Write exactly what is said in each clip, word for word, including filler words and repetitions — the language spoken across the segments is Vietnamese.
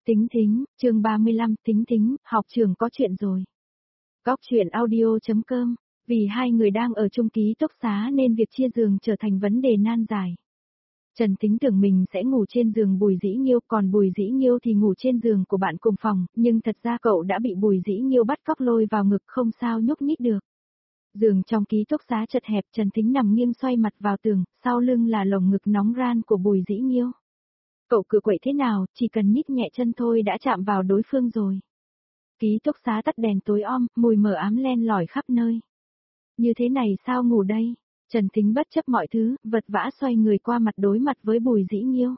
Tính Thính, chương ba mươi lăm, Tính Thính, học trường có chuyện rồi. Góc truyện audio.com, vì hai người đang ở chung ký túc xá nên việc chia giường trở thành vấn đề nan giải. Trần Thính tưởng mình sẽ ngủ trên giường Bùi Dĩ Nghiêu, còn Bùi Dĩ Nghiêu thì ngủ trên giường của bạn cùng phòng, nhưng thật ra cậu đã bị Bùi Dĩ Nghiêu bắt cóc lôi vào ngực không sao nhúc nhích được. Giường trong ký túc xá chật hẹp, Trần Thính nằm nghiêng xoay mặt vào tường, sau lưng là lồng ngực nóng ran của Bùi Dĩ Nghiêu. Cậu cựa quậy thế nào, chỉ cần nhích nhẹ chân thôi đã chạm vào đối phương rồi. Ký túc xá tắt đèn tối om, mùi mờ ám len lỏi khắp nơi. Như thế này sao ngủ đây? Trần Thính bất chấp mọi thứ, vật vã xoay người qua mặt đối mặt với Bùi Dĩ Nghiêu.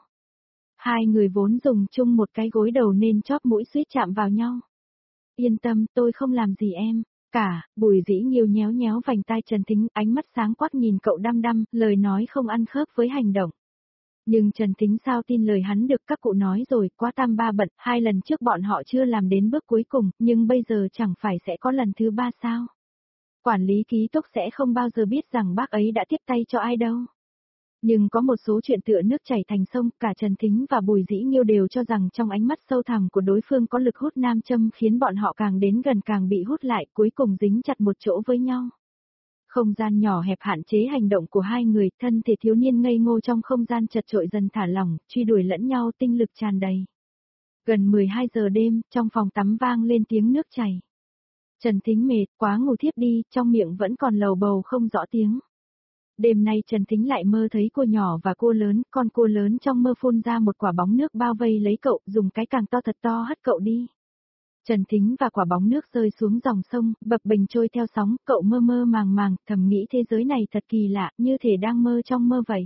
Hai người vốn dùng chung một cái gối đầu nên chóp mũi suýt chạm vào nhau. Yên tâm, tôi không làm gì em. Cả, Bùi Dĩ Nghiêu nhéo nhéo vành tai Trần Thính, ánh mắt sáng quắc nhìn cậu đăm đăm, lời nói không ăn khớp với hành động. Nhưng Trần Thính sao tin lời hắn được, các cụ nói rồi, quá tam ba bận, hai lần trước bọn họ chưa làm đến bước cuối cùng, nhưng bây giờ chẳng phải sẽ có lần thứ ba sao? Quản lý ký túc sẽ không bao giờ biết rằng bác ấy đã tiếp tay cho ai đâu. Nhưng có một số chuyện tựa nước chảy thành sông, cả Trần Thính và Bùi Dĩ Nghiêu đều cho rằng trong ánh mắt sâu thẳm của đối phương có lực hút nam châm khiến bọn họ càng đến gần càng bị hút lại, cuối cùng dính chặt một chỗ với nhau. Không gian nhỏ hẹp hạn chế hành động của hai người, thân thể thiếu niên ngây ngô trong không gian chật trội dần thả lỏng, truy đuổi lẫn nhau tinh lực tràn đầy. Gần mười hai giờ đêm, trong phòng tắm vang lên tiếng nước chảy. Trần Thính mệt quá ngủ thiếp đi, trong miệng vẫn còn lầu bầu không rõ tiếng. Đêm nay Trần Thính lại mơ thấy cua nhỏ và cua lớn, con cua lớn trong mơ phun ra một quả bóng nước bao vây lấy cậu, dùng cái càng to thật to hất cậu đi. Trần Thính và quả bóng nước rơi xuống dòng sông, bập bềnh trôi theo sóng, cậu mơ mơ màng màng, thầm nghĩ thế giới này thật kỳ lạ, như thể đang mơ trong mơ vậy.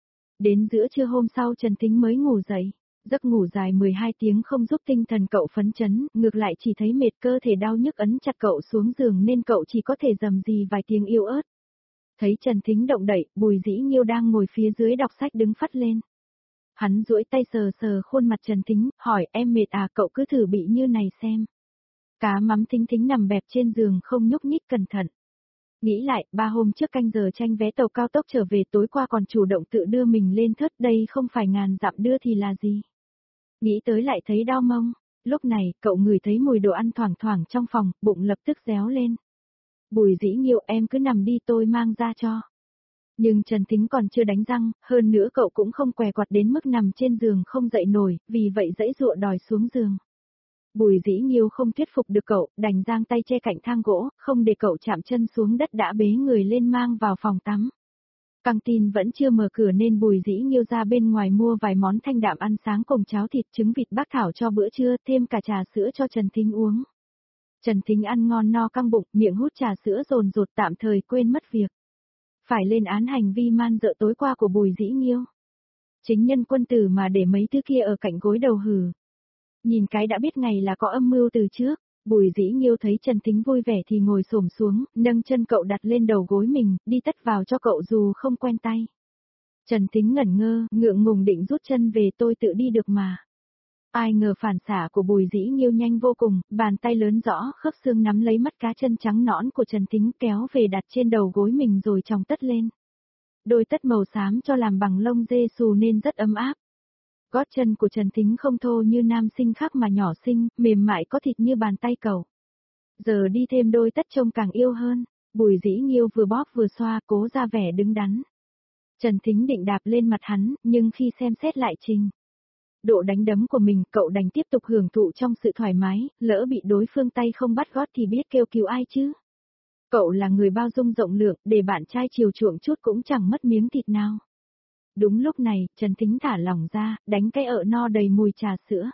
Đến giữa trưa hôm sau Trần Thính mới ngủ dậy. Giấc ngủ dài mười hai tiếng không giúp tinh thần cậu phấn chấn, ngược lại chỉ thấy mệt, cơ thể đau nhức ấn chặt cậu xuống giường nên cậu chỉ có thể rầm rì vài tiếng yếu ớt. Thấy Trần Thính động đậy, Bùi Dĩ Nghiêu đang ngồi phía dưới đọc sách đứng phắt lên. Hắn duỗi tay sờ sờ khuôn mặt Trần Thính, hỏi em mệt à, cậu cứ thử bị như này xem. Cá mắm Thính Thính nằm bẹp trên giường không nhúc nhích cẩn thận. Nghĩ lại, ba hôm trước canh giờ tranh vé tàu cao tốc trở về, tối qua còn chủ động tự đưa mình lên thớt, đây không phải ngàn dặm đưa thì là gì. Nghĩ tới lại thấy đau mông, lúc này cậu ngửi thấy mùi đồ ăn thoảng thoảng trong phòng, bụng lập tức réo lên. Bùi Dĩ Nghiêu, em cứ nằm đi tôi mang ra cho. Nhưng Trần Thính còn chưa đánh răng, hơn nữa cậu cũng không què quặt đến mức nằm trên giường không dậy nổi, vì vậy dãy dụa đòi xuống giường. Bùi Dĩ Nghiêu không thuyết phục được cậu, đành giang tay che cạnh thang gỗ, không để cậu chạm chân xuống đất đã bế người lên mang vào phòng tắm. Căng tin vẫn chưa mở cửa nên Bùi Dĩ Nghiêu ra bên ngoài mua vài món thanh đạm ăn sáng cùng cháo thịt trứng vịt bác thảo cho bữa trưa, thêm cả trà sữa cho Trần Thính uống. Trần Thính ăn ngon no căng bụng, miệng hút trà sữa dồn dột, tạm thời quên mất việc phải lên án hành vi man dợ tối qua của Bùi Dĩ Nghiêu. Chính nhân quân tử mà để mấy thứ kia ở cạnh gối đầu hử. Nhìn cái đã biết ngày là có âm mưu từ trước. Bùi Dĩ Nghiêu thấy Trần Thính vui vẻ thì ngồi xổm xuống, nâng chân cậu đặt lên đầu gối mình, đi tất vào cho cậu dù không quen tay. Trần Thính ngẩn ngơ, ngượng ngùng định rút chân về, tôi tự đi được mà. Ai ngờ phản xạ của Bùi Dĩ Nghiêu nhanh vô cùng, bàn tay lớn rõ khớp xương nắm lấy mắt cá chân trắng nõn của Trần Thính kéo về đặt trên đầu gối mình rồi chòng tất lên. Đôi tất màu xám cho làm bằng lông dê xù nên rất ấm áp. Gót chân của Trần Thính không thô như nam sinh khác mà nhỏ xinh, mềm mại có thịt như bàn tay cậu. Giờ đi thêm đôi tất trông càng yêu hơn. Bùi Dĩ Nghiêu vừa bóp vừa xoa, cố ra vẻ đứng đắn. Trần Thính định đạp lên mặt hắn, nhưng khi xem xét lại trình độ đánh đấm của mình, cậu đành tiếp tục hưởng thụ trong sự thoải mái, lỡ bị đối phương tay không bắt gót thì biết kêu cứu ai chứ. Cậu là người bao dung rộng lượng, để bạn trai chiều chuộng chút cũng chẳng mất miếng thịt nào. Đúng lúc này, Trần Thính thả lỏng ra, đánh cái ợ no đầy mùi trà sữa.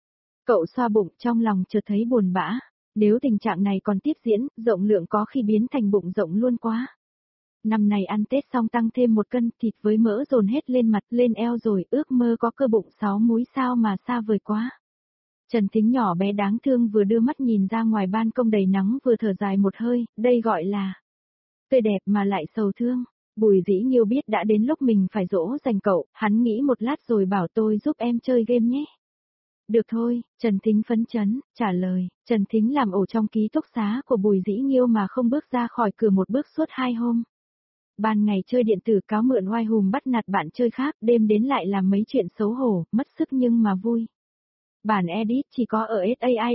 Cậu xoa bụng, trong lòng chợt thấy buồn bã. Nếu tình trạng này còn tiếp diễn, rộng lượng có khi biến thành bụng rộng luôn quá. Năm này ăn Tết xong tăng thêm một cân, thịt với mỡ dồn hết lên mặt, lên eo rồi, ước mơ có cơ bụng sáu múi sao mà xa vời quá. Trần Thính nhỏ bé đáng thương vừa đưa mắt nhìn ra ngoài ban công đầy nắng vừa thở dài một hơi, đây gọi là tươi đẹp mà lại sầu thương. Bùi Dĩ Nghiêu biết đã đến lúc mình phải dỗ dành cậu, hắn nghĩ một lát rồi bảo tôi giúp em chơi game nhé. Được thôi, Trần Thính phấn chấn, trả lời. Trần Thính làm ổ trong ký túc xá của Bùi Dĩ Nghiêu mà không bước ra khỏi cửa một bước suốt hai hôm. Ban ngày chơi điện tử cáo mượn oai hùm bắt nạt bạn chơi khác, đêm đến lại làm mấy chuyện xấu hổ, mất sức nhưng mà vui. Bản edit chỉ có ở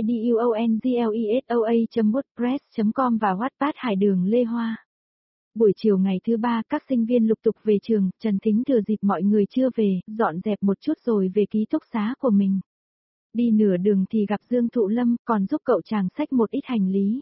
saidunglesoa chấm com và Wattpad Hải Đường Lê Hoa. Buổi chiều ngày thứ ba các sinh viên lục tục về trường, Trần Thính thừa dịp mọi người chưa về, dọn dẹp một chút rồi về ký túc xá của mình. Đi nửa đường thì gặp Dương Thụ Lâm, còn giúp cậu chàng xách một ít hành lý.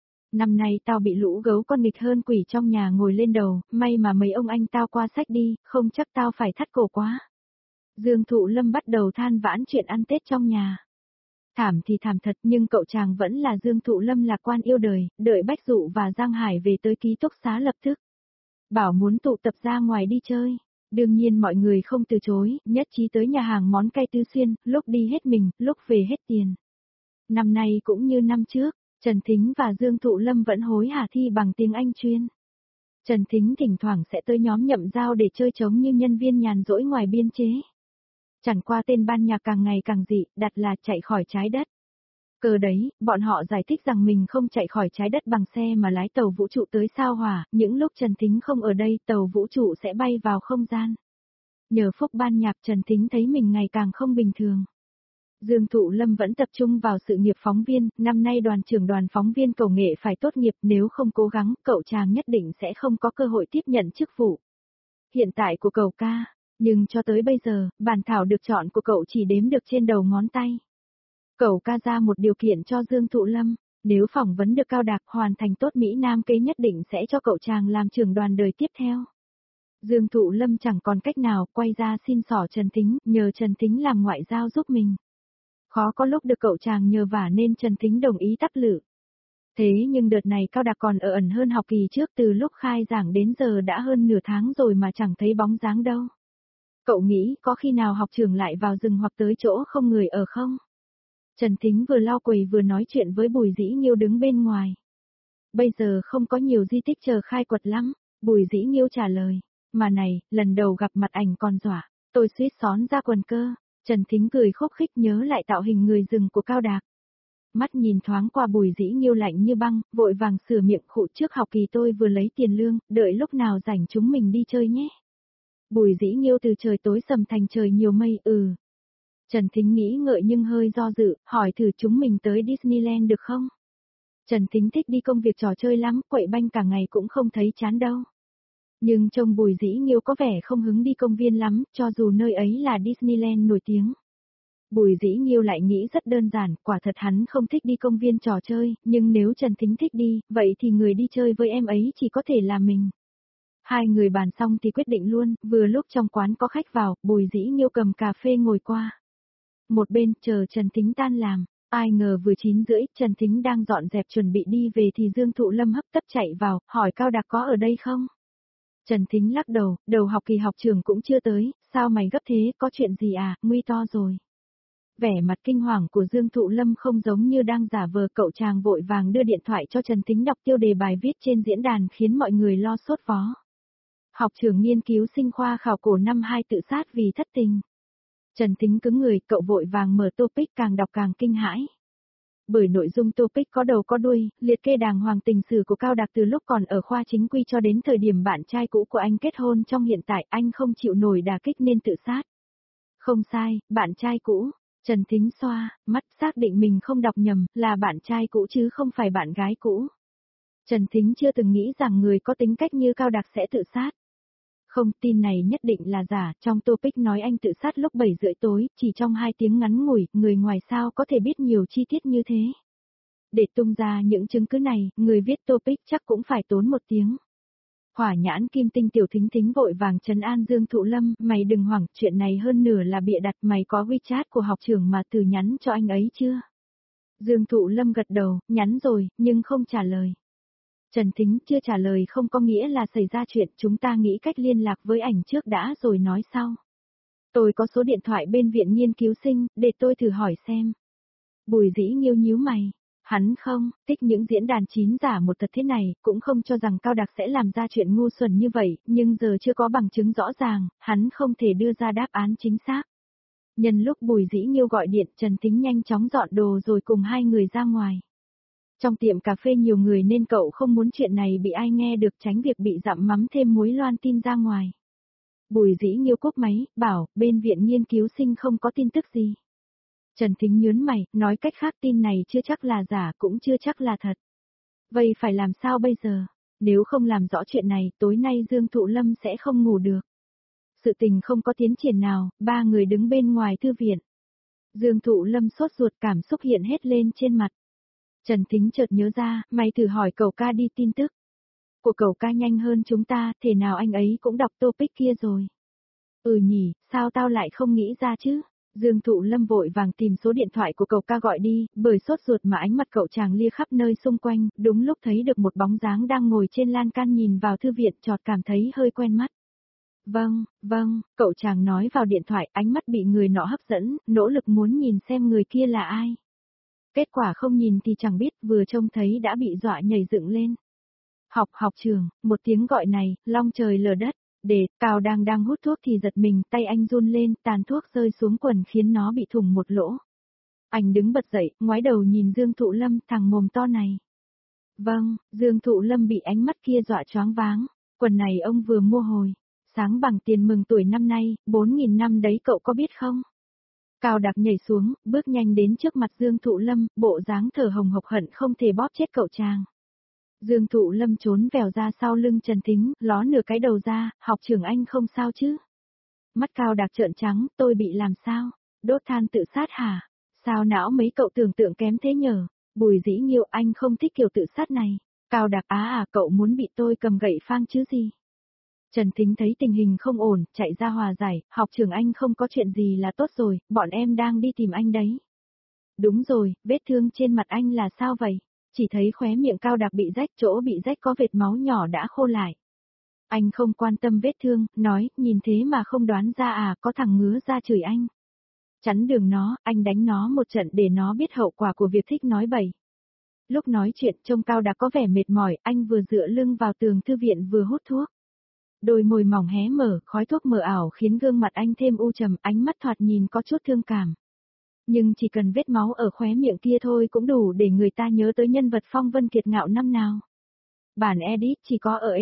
Năm nay tao bị lũ gấu con nghịch hơn quỷ trong nhà ngồi lên đầu, may mà mấy ông anh tao qua xách đi, không chắc tao phải thắt cổ quá. Dương Thụ Lâm bắt đầu than vãn chuyện ăn Tết trong nhà. Thảm thì thảm thật nhưng cậu chàng vẫn là Dương Thụ Lâm lạc quan yêu đời, đợi Bách Dụ và Giang Hải về tới ký túc xá lập tức. Bảo muốn tụ tập ra ngoài đi chơi. Đương nhiên mọi người không từ chối, nhất trí tới nhà hàng món cay Tứ Xuyên, lúc đi hết mình, lúc về hết tiền. Năm nay cũng như năm trước, Trần Thính và Dương Thụ Lâm vẫn hối hả thi bằng tiếng Anh chuyên. Trần Thính thỉnh thoảng sẽ tới nhóm nhậm giao để chơi trống như nhân viên nhàn rỗi ngoài biên chế. Chẳng qua tên ban nhạc càng ngày càng dị, đặt là chạy khỏi trái đất. Cơ đấy, bọn họ giải thích rằng mình không chạy khỏi trái đất bằng xe mà lái tàu vũ trụ tới sao Hỏa, những lúc Trần Thính không ở đây tàu vũ trụ sẽ bay vào không gian. Nhờ phúc ban nhạc Trần Thính thấy mình ngày càng không bình thường. Dương Thụ Lâm vẫn tập trung vào sự nghiệp phóng viên, năm nay đoàn trưởng đoàn phóng viên Cầu Nghệ phải tốt nghiệp, nếu không cố gắng, cậu chàng nhất định sẽ không có cơ hội tiếp nhận chức vụ hiện tại của cậu ca. Nhưng cho tới bây giờ, bản thảo được chọn của cậu chỉ đếm được trên đầu ngón tay. Cậu ca ra một điều kiện cho Dương Thụ Lâm, nếu phỏng vấn được Cao Đạc hoàn thành tốt Mỹ Nam kế nhất định sẽ cho cậu chàng làm trưởng đoàn đời tiếp theo. Dương Thụ Lâm chẳng còn cách nào, quay ra xin xỏ Trần Thính, nhờ Trần Thính làm ngoại giao giúp mình. Khó có lúc được cậu chàng nhờ vả nên Trần Thính đồng ý tắt lự. Thế nhưng đợt này Cao Đạc còn ở ẩn hơn học kỳ trước, từ lúc khai giảng đến giờ đã hơn nửa tháng rồi mà chẳng thấy bóng dáng đâu. Cậu nghĩ có khi nào học trưởng lại vào rừng hoặc tới chỗ không người ở không? Trần Thính vừa lau quầy vừa nói chuyện với Bùi Dĩ Nghiêu đứng bên ngoài. Bây giờ không có nhiều di tích chờ khai quật lắm, Bùi Dĩ Nghiêu trả lời. Mà này, lần đầu gặp mặt ảnh còn dọa, tôi suýt xón ra quần cơ. Trần Thính cười khúc khích nhớ lại tạo hình người rừng của Cao Đạc. Mắt nhìn thoáng qua Bùi Dĩ Nghiêu lạnh như băng, vội vàng sửa miệng khụ, trước học kỳ tôi vừa lấy tiền lương, đợi lúc nào rảnh chúng mình đi chơi nhé. Bùi Dĩ Nghiêu từ trời tối sầm thành trời nhiều mây, ừ. Trần Thính nghĩ ngợi nhưng hơi do dự, hỏi thử chúng mình tới Disneyland được không? Trần Thính thích đi công việc trò chơi lắm, quậy banh cả ngày cũng không thấy chán đâu. Nhưng trông Bùi Dĩ Nghiêu có vẻ không hứng đi công viên lắm, cho dù nơi ấy là Disneyland nổi tiếng. Bùi Dĩ Nghiêu lại nghĩ rất đơn giản, quả thật hắn không thích đi công viên trò chơi, nhưng nếu Trần Thính thích đi, vậy thì người đi chơi với em ấy chỉ có thể là mình. Hai người bàn xong thì quyết định luôn, vừa lúc trong quán có khách vào, Bùi Dĩ Nghiêu cầm cà phê ngồi qua. Một bên chờ Trần Thính tan làm, ai ngờ vừa chín rưỡi, Trần Thính đang dọn dẹp chuẩn bị đi về thì Dương Thụ Lâm hấp tấp chạy vào, hỏi Cao Đạc có ở đây không? Trần Thính lắc đầu, đầu học kỳ học trường cũng chưa tới, sao mày gấp thế, có chuyện gì à, nguy to rồi. Vẻ mặt kinh hoàng của Dương Thụ Lâm không giống như đang giả vờ, cậu chàng vội vàng đưa điện thoại cho Trần Thính đọc tiêu đề bài viết trên diễn đàn khiến mọi người lo sốt vó. Học trưởng nghiên cứu sinh khoa khảo cổ năm hai tự sát vì thất tình. Trần Thính cứng người, cậu vội vàng mở topic càng đọc càng kinh hãi. Bởi nội dung topic có đầu có đuôi, liệt kê đàng hoàng tình sử của Cao Đạc từ lúc còn ở khoa chính quy cho đến thời điểm bạn trai cũ của anh kết hôn trong hiện tại, anh không chịu nổi đả kích nên tự sát. Không sai, bạn trai cũ. Trần Thính xoa mắt xác định mình không đọc nhầm, là bạn trai cũ chứ không phải bạn gái cũ. Trần Thính chưa từng nghĩ rằng người có tính cách như Cao Đạc sẽ tự sát. Không, tin này nhất định là giả, trong topic nói anh tự sát lúc bảy rưỡi tối, chỉ trong hai tiếng ngắn ngủi, người ngoài sao có thể biết nhiều chi tiết như thế. Để tung ra những chứng cứ này, người viết topic chắc cũng phải tốn một tiếng. Hỏa nhãn kim tinh Tiểu Thính Thính vội vàng trấn an Dương Thụ Lâm, mày đừng hoảng, chuyện này hơn nửa là bịa đặt, mày có WeChat của học trưởng mà từ nhắn cho anh ấy chưa? Dương Thụ Lâm gật đầu, nhắn rồi, nhưng không trả lời. Trần Thính chưa trả lời không có nghĩa là xảy ra chuyện, chúng ta nghĩ cách liên lạc với ảnh trước đã rồi nói sau. Tôi có số điện thoại bên viện nghiên cứu sinh, để tôi thử hỏi xem. Bùi Dĩ Nghiêu nhíu mày. Hắn không, thích những diễn đàn chín giả một thật thế này, cũng không cho rằng Cao Đạc sẽ làm ra chuyện ngu xuẩn như vậy, nhưng giờ chưa có bằng chứng rõ ràng, hắn không thể đưa ra đáp án chính xác. Nhân lúc Bùi Dĩ Nghiêu gọi điện, Trần Thính nhanh chóng dọn đồ rồi cùng hai người ra ngoài. Trong tiệm cà phê nhiều người nên cậu không muốn chuyện này bị ai nghe được, tránh việc bị dặm mắm thêm muối loan tin ra ngoài. Bùi Dĩ Nghiêu cúp máy, bảo, bên viện nghiên cứu sinh không có tin tức gì. Trần Thính nhớn mày, nói cách khác tin này chưa chắc là giả cũng chưa chắc là thật. Vậy phải làm sao bây giờ? Nếu không làm rõ chuyện này, tối nay Dương Thụ Lâm sẽ không ngủ được. Sự tình không có tiến triển nào, ba người đứng bên ngoài thư viện. Dương Thụ Lâm sốt ruột, cảm xúc hiện hết lên trên mặt. Trần Thính chợt nhớ ra, mày thử hỏi cậu ca đi tin tức. Của cậu ca nhanh hơn chúng ta, thể nào anh ấy cũng đọc topic kia rồi. Ừ nhỉ, sao tao lại không nghĩ ra chứ? Dương Thụ Lâm vội vàng tìm số điện thoại của cậu ca gọi đi, bởi sốt ruột mà ánh mặt cậu chàng lia khắp nơi xung quanh, đúng lúc thấy được một bóng dáng đang ngồi trên lan can nhìn vào thư viện, chợt cảm thấy hơi quen mắt. Vâng, vâng, cậu chàng nói vào điện thoại, ánh mắt bị người nọ hấp dẫn, nỗ lực muốn nhìn xem người kia là ai. Kết quả không nhìn thì chẳng biết, vừa trông thấy đã bị dọa nhảy dựng lên. Học học trường, một tiếng gọi này, long trời lở đất. Để, Cao đang đang hút thuốc thì giật mình, tay anh run lên, tàn thuốc rơi xuống quần khiến nó bị thủng một lỗ. Anh đứng bật dậy, ngoái đầu nhìn Dương Thụ Lâm, thằng mồm to này. Vâng, Dương Thụ Lâm bị ánh mắt kia dọa choáng váng. Quần này ông vừa mua hồi. Sáng bằng tiền mừng tuổi năm nay, bốn nghìn năm đấy cậu có biết không? Cao Đạc nhảy xuống, bước nhanh đến trước mặt Dương Thụ Lâm, bộ dáng thở hồng hộc hận không thể bóp chết cậu chàng. Dương Thụ Lâm trốn vèo ra sau lưng Trần Thính, ló nửa cái đầu ra, học trưởng anh không sao chứ? Mắt Cao Đạc trợn trắng, tôi bị làm sao? Đốt than tự sát hả? Sao não mấy cậu tưởng tượng kém thế nhở? Bùi Dĩ Nghiêu, anh không thích kiểu tự sát này. Cao Đạc á à, cậu muốn bị tôi cầm gậy phang chứ gì? Trần Thính thấy tình hình không ổn, chạy ra hòa giải, học trưởng anh không có chuyện gì là tốt rồi, bọn em đang đi tìm anh đấy. Đúng rồi, vết thương trên mặt anh là sao vậy? Chỉ thấy khóe miệng Cao Đạc bị rách, chỗ bị rách có vệt máu nhỏ đã khô lại. Anh không quan tâm vết thương, nói, nhìn thế mà không đoán ra à, có thằng ngứa ra chửi anh. Chắn đường nó, anh đánh nó một trận để nó biết hậu quả của việc thích nói bậy. Lúc nói chuyện trông Cao Đạc có vẻ mệt mỏi, anh vừa dựa lưng vào tường thư viện vừa hút thuốc. Đôi môi mỏng hé mở, khói thuốc mờ ảo khiến gương mặt anh thêm u trầm, ánh mắt thoạt nhìn có chút thương cảm. Nhưng chỉ cần vết máu ở khóe miệng kia thôi cũng đủ để người ta nhớ tới nhân vật phong vân kiệt ngạo năm nào. Bản edit chỉ có ở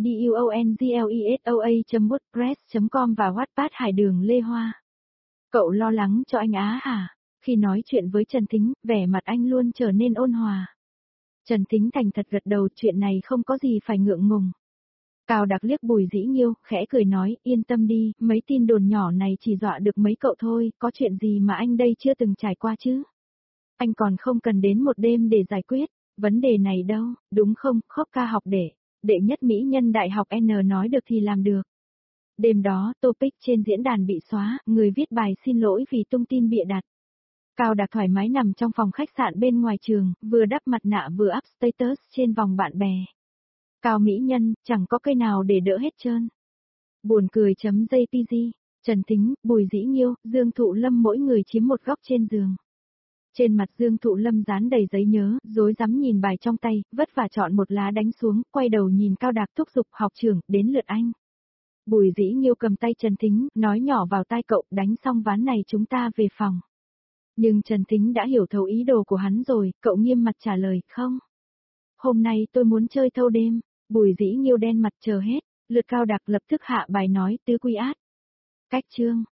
saidonglessoa chấm com và Wattpad Hải Đường Lê Hoa. Cậu lo lắng cho anh á hả? Khi nói chuyện với Trần Thính, vẻ mặt anh luôn trở nên ôn hòa. Trần Thính thành thật gật đầu, chuyện này không có gì phải ngượng ngùng. Cao Đạc liếc Bùi Dĩ Nghiêu, khẽ cười nói, yên tâm đi, mấy tin đồn nhỏ này chỉ dọa được mấy cậu thôi, có chuyện gì mà anh đây chưa từng trải qua chứ? Anh còn không cần đến một đêm để giải quyết, vấn đề này đâu, đúng không, khóc ca học đệ, đệ nhất mỹ nhân đại học N nói được thì làm được. Đêm đó, topic trên diễn đàn bị xóa, người viết bài xin lỗi vì tung tin bịa đặt. Cao Đạc thoải mái nằm trong phòng khách sạn bên ngoài trường, vừa đắp mặt nạ vừa up status trên vòng bạn bè. Cao mỹ nhân, chẳng có cây nào để đỡ hết trơn. Buồn cười.jpg, Trần Thính, Bùi Dĩ Nghiêu, Dương Thụ Lâm mỗi người chiếm một góc trên giường. Trên mặt Dương Thụ Lâm dán đầy giấy nhớ, rối rắm nhìn bài trong tay, vất vả chọn một lá đánh xuống, quay đầu nhìn Cao Đạc thúc giục, học trưởng, đến lượt anh. Bùi Dĩ Nghiêu cầm tay Trần Thính, nói nhỏ vào tai cậu, đánh xong ván này chúng ta về phòng. Nhưng Trần Thính đã hiểu thấu ý đồ của hắn rồi, cậu nghiêm mặt trả lời, không. Hôm nay tôi muốn chơi thâu đêm. Bùi Dĩ Nghiêu đen mặt chờ hết, lượt Cao Đạc lập tức hạ bài nói tứ quy át. Cách chương.